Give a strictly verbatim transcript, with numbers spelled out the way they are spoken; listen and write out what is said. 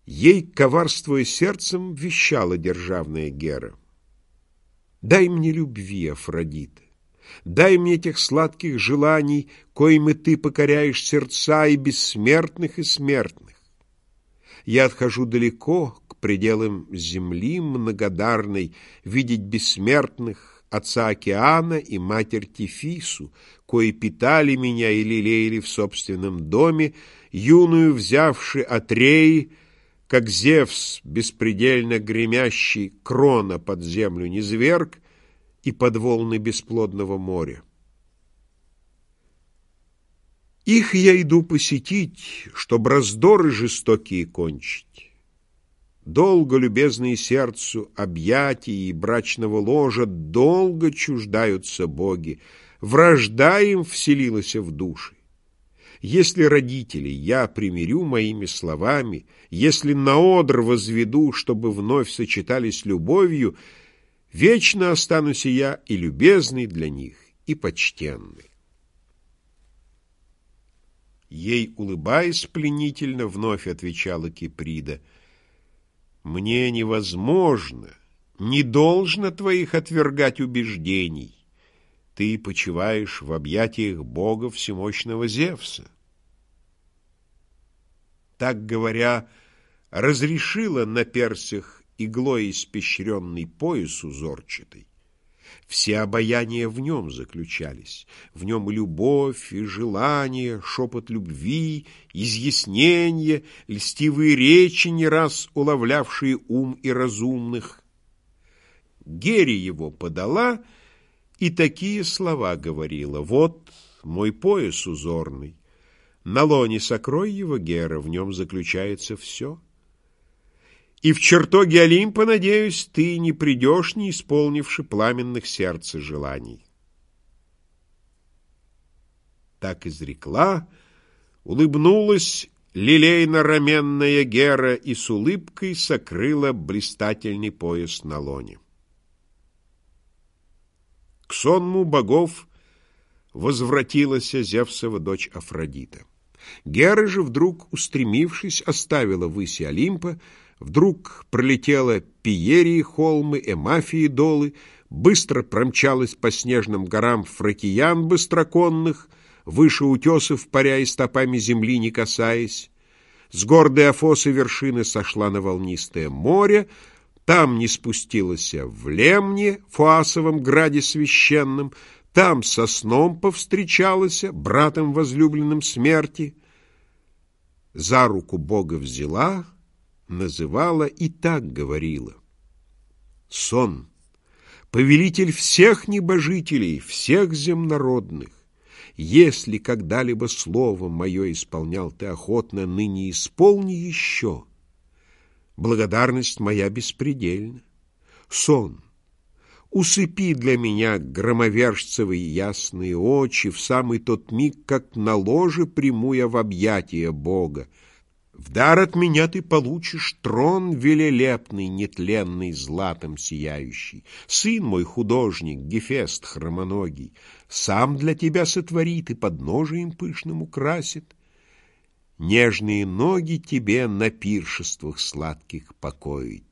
Ей, коварствуя сердцем, вещала державная Гера: «Дай мне любви, Афродита, дай мне тех сладких желаний, коими ты покоряешь сердца и бессмертных, и смертных. Я отхожу далеко, к пределам земли многодарной, видеть бессмертных, отца океана и матерь Тефису, кои питали меня и лелеяли в собственном доме, юную взявши от Реи, как Зевс, беспредельно гремящий, крона под землю низверг и под волны бесплодного моря. Их я иду посетить, чтоб раздоры жестокие кончить. Долго, любезные сердцу, объятий и брачного ложа, долго чуждаются боги, вражда им вселилась в души. Если родителей я примирю моими словами, если на одр возведу, чтобы вновь сочетались любовью, вечно останусь и я и любезный для них, и почтенный». Ей, улыбаясь пленительно, вновь отвечала Киприда: «Мне невозможно, не должно твоих отвергать убеждений. Ты почиваешь в объятиях бога всемощного Зевса». Так говоря, разрешила на персях иглой испещренный пояс узорчатый. Все обаяния в нем заключались, в нем и любовь, и желание, шепот любви, изъяснение, льстивые речи, не раз уловлявшие ум и разумных. Гере его подала и такие слова говорила: «Вот мой пояс узорный, на лоне сокрой его, Гера, в нем заключается все. И в чертоге Олимпа, надеюсь, ты не придешь, не исполнивши пламенных сердца желаний». Так изрекла, улыбнулась лилейно-раменная Гера и с улыбкой сокрыла блистательный пояс на лоне. К сонму богов возвратилась Зевсова дочь Афродита. Гера же, вдруг устремившись, оставила выси Олимпа, вдруг пролетела Пиерии холмы, Эмафии долы, быстро промчалась по снежным горам Фракиян быстроконных, выше утесов паря и стопами земли не касаясь, с гордой Афосы вершины сошла на волнистое море, там не спустилась в Лемне, Фоасовом граде священном, там со сном повстречалась, братом возлюбленным смерти, за руку Бога взяла, называла и так говорила: «Сон, повелитель всех небожителей, всех земнородных, если когда-либо слово мое исполнял ты охотно, ныне исполни еще. Благодарность моя беспредельна. Сон, усыпи для меня громовержцевы ясные очи в самый тот миг, как на ложе приму я в объятия Бога. В дар от меня ты получишь трон велелепный, нетленный, златом сияющий. Сын мой художник, Гефест хромоногий, сам для тебя сотворит и подножием пышным украсит. Нежные ноги тебе на пиршествах сладких покоить.